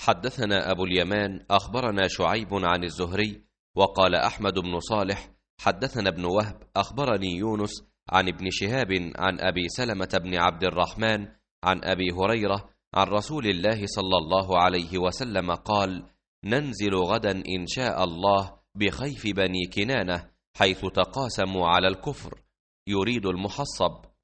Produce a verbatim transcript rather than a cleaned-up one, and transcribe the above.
حدثنا أبو اليمان أخبرنا شعيب عن الزهري وقال أحمد بن صالح حدثنا ابن وهب أخبرني يونس عن ابن شهاب عن أبي سلمة بن عبد الرحمن عن أبي هريرة عن رسول الله صلى الله عليه وسلم قال: ننزل غدا إن شاء الله بخيف بني كنانة حيث تقاسموا على الكفر، يريد المحصب،